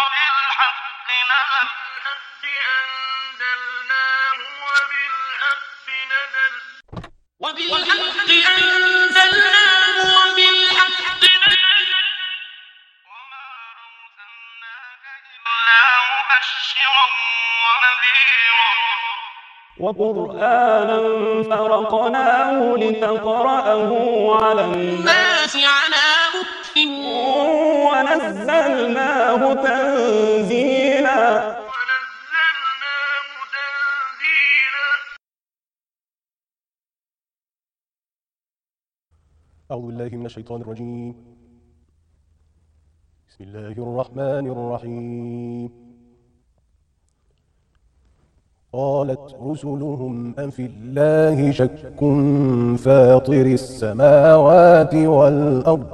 وبالحق أنزلناه وبالحق نزل وما أرسلناك إلا مبشرا ونذيرا وقرآنا فرقناه لتقرأه على الناس على مكث ونزلناه تنزيلا. أعوذ بالله من الشيطان الرجيم. بسم الله الرحمن الرحيم. قالت رسلهم أفي الله شك فاطر السماوات والأرض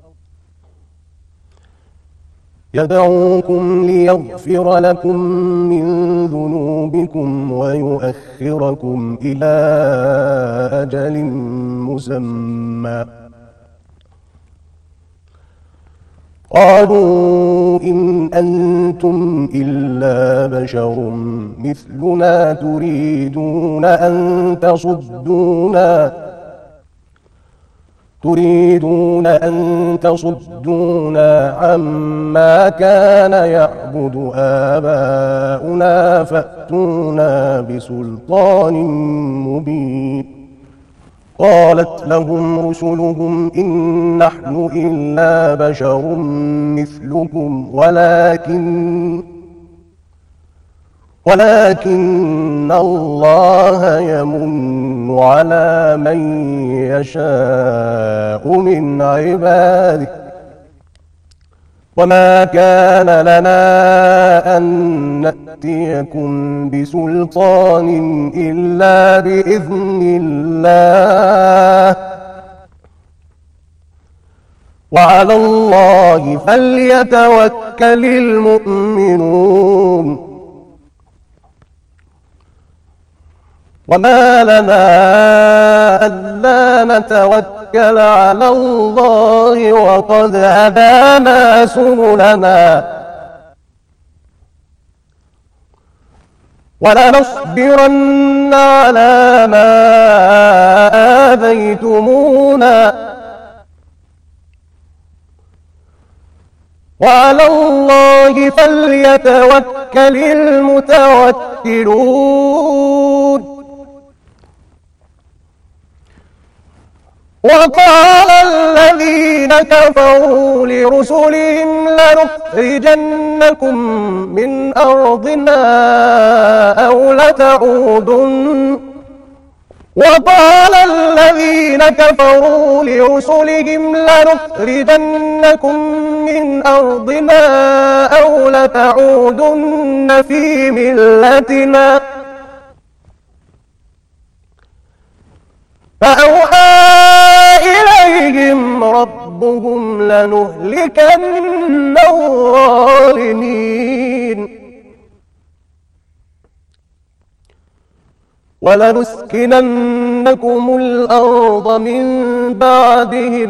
يدعوكم ليغفر لكم من ذنوبكم ويؤخركم إلى أجل مسمى. قالوا إن أنتم إلا بشر مثلنا تريدون أن تصدونا عما كان يعبد آباؤنا فأتونا بسلطان مبين. قالت لهم رسلهم إن نحن إلا بشر مثلكم ولكن الله يمن على من يشاء من عباده وما كان لنا أن نأتيكم بسلطان إلا بإذن الله وعلى الله فليتوكل المؤمنون. وما لنا ألا نتوكل على الله وقد هدانا سبلنا ولنصبرن على ما آذيتمونا وعلى الله فليتوكل المتوكلون. وقال الذين كفروا لرسلهم لنخرجنكم من أرضنا أو لتعودن في ملتنا فأوحى إليهم ربهم لنهلكن الظالمين ولنسكننكم الأرض من بعدهم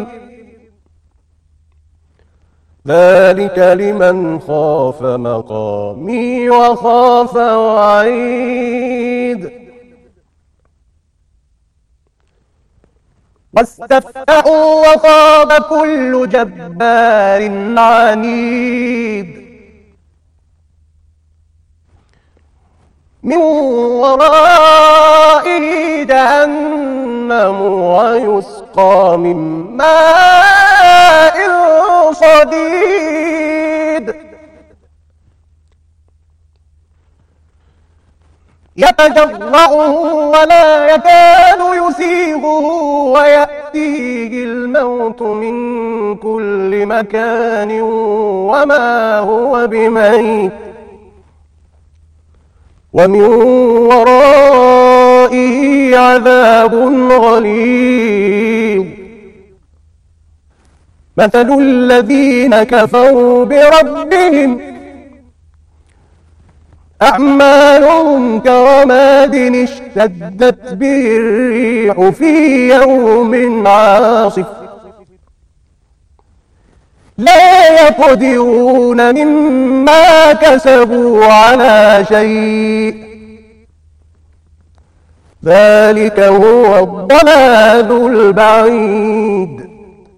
ذلك لمن خاف مقامي وخاف وعيد. واستفتحوا وخاب كل جبار عنيد من ورائه جهنم ويسقى من ماء صديد يتجرعه ولا يكاد يسيغه ويأتيه الموت من كل مكان وما هو بميت ومن ورائه عذاب غليظ. مثل الذين كفروا بربهم أعمالهم كرماد اشتدت به الريح في يوم عاصف لا يقدرون مما كسبوا على شيء، ذلك هو الضلال البعيد.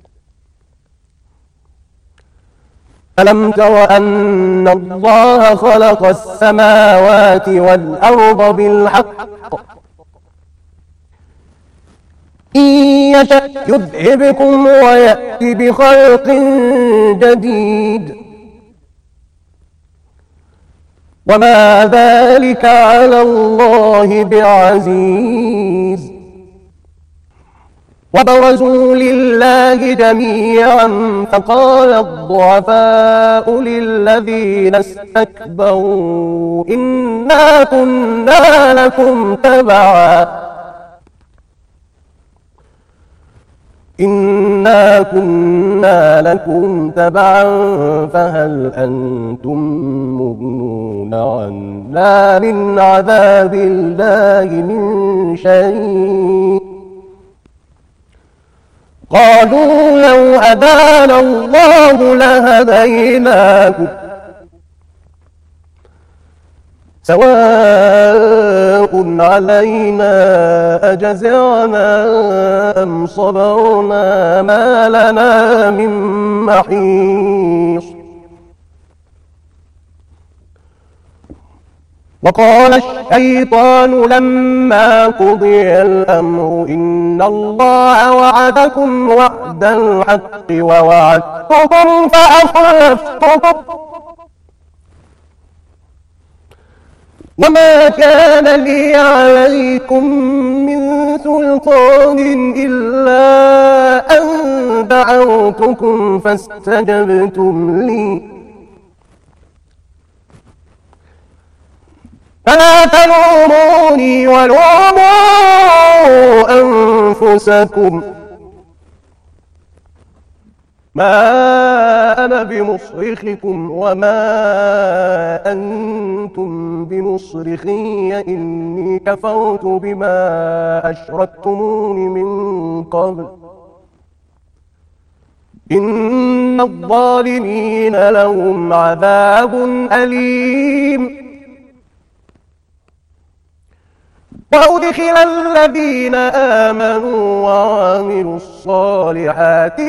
ألم تر أن الله خلق السماوات والأرض بالحق، إن يشأ يذهبكم ويأتي بخلق جديد، وما ذلك على الله بعزيز. وبرزوا لله جميعا فقال الضعفاء للذين استكبروا إنا كنا لكم تبعا فهل أنتم مغنون عنا من عذاب الله من شيء؟ قالوا لو هدانا الله لهديناكم سواء علينا أجزعنا أم صبرنا ما لنا من محيص. وقال الشيطان لما قضي الأمر إن الله وعدكم وعد الحق ووعدتكم فأخلفتكم وما كان لي عليكم من سلطان إلا أن دعوتكم فاستجبتم لي فلا تلوموني ولوموا أنفسكم ما أنا بمصرخكم وما أنتم بمصرخي إني كفرت بما أشركتمون من قبل إن الظالمين لهم عذاب أليم. وأدخل الذين آمنوا وعملوا الصالحات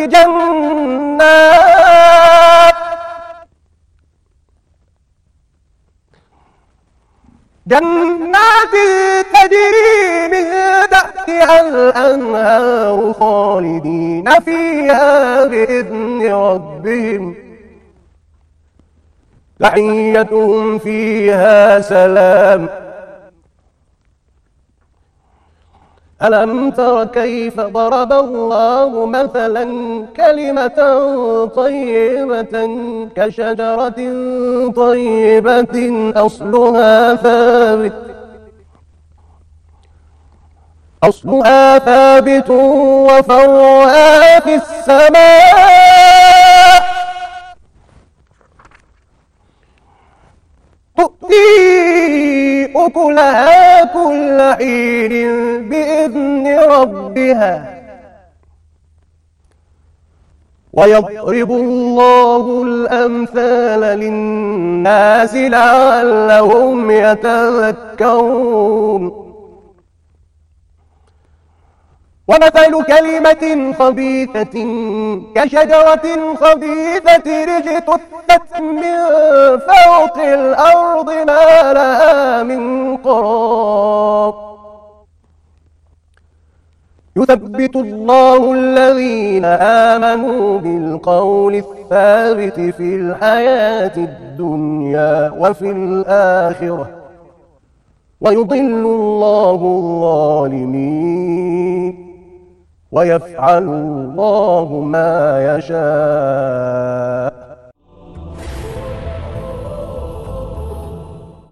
جنات تجري من تحتها الأنهار خالدين فيها بإذن ربهم تحيتهم فيها سلام. ألم تر كيف ضرب الله مثلا كلمة طيبة كشجرة طيبة أصلها ثابت وفرعها في السماء تؤتي أكلها كل حين بإذن ربها ويضرب الله الأمثال للناس لعلهم يتذكرون. ومثل كلمة خبيثة كشجرة خبيثة اجتثت من فوق الأرض ما لها من قرار يثبت الله الذين آمنوا بالقول الثابت في الحياة الدنيا وفي الآخرة ويضل الله الظالمين ويفعل الله ما يشاء.